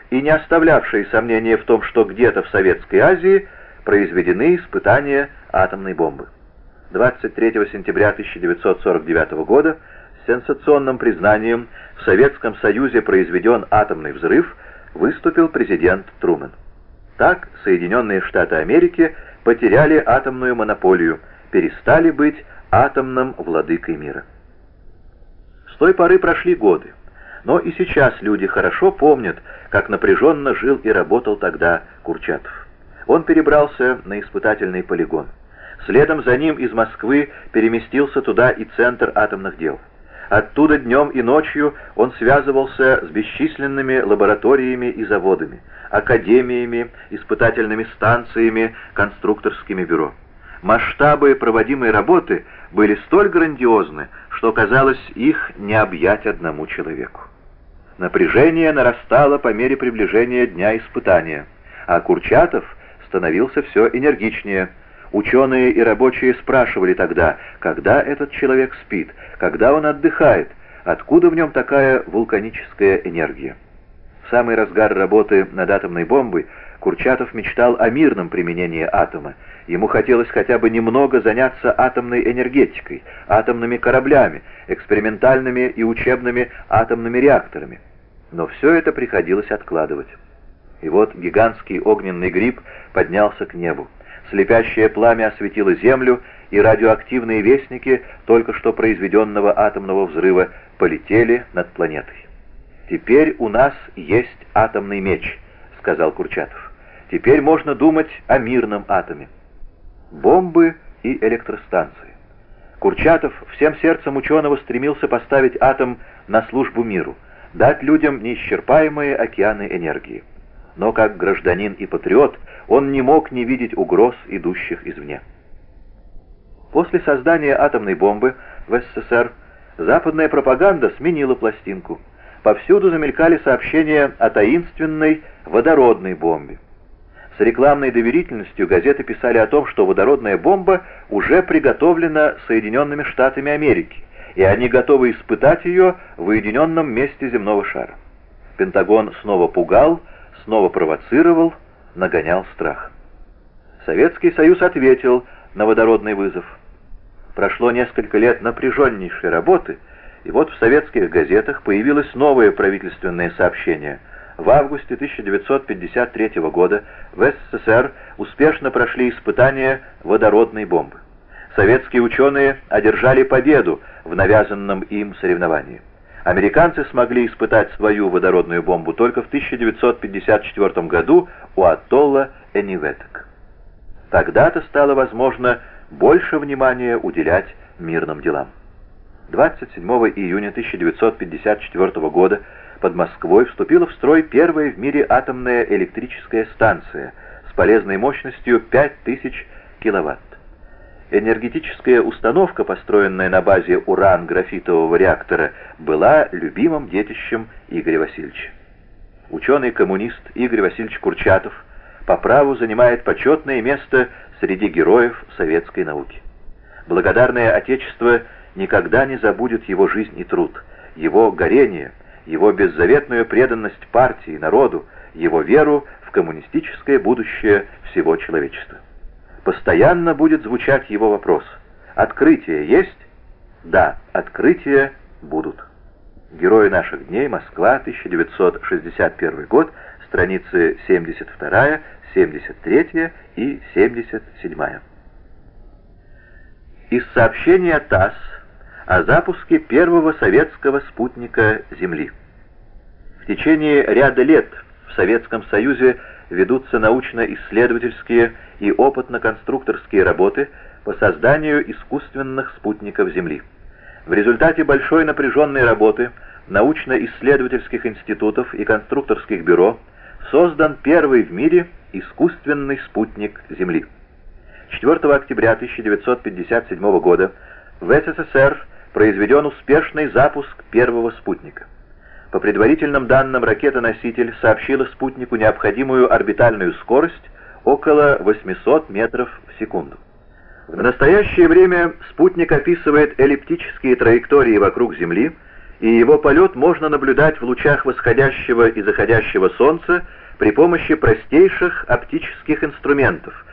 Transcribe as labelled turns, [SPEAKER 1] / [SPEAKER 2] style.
[SPEAKER 1] и не оставлявшие сомнения в том, что где-то в Советской Азии произведены испытания атомной бомбы. 23 сентября 1949 года с сенсационным признанием «В Советском Союзе произведен атомный взрыв» выступил президент Трумэн. Так Соединенные Штаты Америки потеряли атомную монополию, перестали быть атомным владыкой мира. С той поры прошли годы, но и сейчас люди хорошо помнят, как напряженно жил и работал тогда Курчатов. Он перебрался на испытательный полигон. Следом за ним из Москвы переместился туда и Центр атомных дел. Оттуда днем и ночью он связывался с бесчисленными лабораториями и заводами, академиями, испытательными станциями, конструкторскими бюро. Масштабы проводимой работы были столь грандиозны, что казалось, их не объять одному человеку. Напряжение нарастало по мере приближения дня испытания, а Курчатов становился все энергичнее. Ученые и рабочие спрашивали тогда, когда этот человек спит, когда он отдыхает, откуда в нем такая вулканическая энергия. В самый разгар работы над атомной бомбой Курчатов мечтал о мирном применении атома. Ему хотелось хотя бы немного заняться атомной энергетикой, атомными кораблями, экспериментальными и учебными атомными реакторами. Но все это приходилось откладывать. И вот гигантский огненный гриб поднялся к небу. Слепящее пламя осветило Землю, и радиоактивные вестники только что произведенного атомного взрыва полетели над планетой. «Теперь у нас есть атомный меч», — сказал Курчатов. «Теперь можно думать о мирном атоме». Бомбы и электростанции. Курчатов всем сердцем ученого стремился поставить атом на службу миру, дать людям неисчерпаемые океаны энергии. Но как гражданин и патриот он не мог не видеть угроз, идущих извне. После создания атомной бомбы в СССР западная пропаганда сменила пластинку. Повсюду замелькали сообщения о таинственной водородной бомбе. С рекламной доверительностью газеты писали о том, что водородная бомба уже приготовлена Соединенными Штатами Америки, и они готовы испытать ее в уединенном месте земного шара. Пентагон снова пугал, снова провоцировал, нагонял страх. Советский Союз ответил на водородный вызов. Прошло несколько лет напряженнейшей работы, и вот в советских газетах появилось новое правительственное сообщение. В августе 1953 года в СССР успешно прошли испытания водородной бомбы. Советские ученые одержали победу в навязанном им соревновании. Американцы смогли испытать свою водородную бомбу только в 1954 году у атолла Эниветек. Тогда-то стало возможно больше внимания уделять мирным делам. 27 июня 1954 года под Москвой вступила в строй первая в мире атомная электрическая станция с полезной мощностью 5000 киловатт. Энергетическая установка, построенная на базе уран-графитового реактора, была любимым детищем Игоря Васильевича. Ученый-коммунист Игорь Васильевич Курчатов по праву занимает почетное место среди героев советской науки. Благодарное Отечество никогда не забудет его жизнь и труд, его горение, его беззаветную преданность партии, народу, его веру в коммунистическое будущее всего человечества. Постоянно будет звучать его вопрос: «Открытия есть?» «Да, открытия будут». Герои наших дней, Москва, 1961 год, страницы 72, 73 и 77. Из сообщения ТАСС о запуске первого советского спутника Земли. В течение ряда лет в Советском Союзе ведутся научно-исследовательские и опытно-конструкторские работы по созданию искусственных спутников Земли. В результате большой напряженной работы научно-исследовательских институтов и конструкторских бюро создан первый в мире искусственный спутник Земли. 4 октября 1957 года в СССР произведен успешный запуск первого спутника. По предварительным данным, ракета-носитель сообщила спутнику необходимую орбитальную скорость около 800 метров в секунду. В настоящее время спутник описывает эллиптические траектории вокруг Земли и его полет можно наблюдать в лучах восходящего и заходящего солнца при помощи простейших оптических инструментов,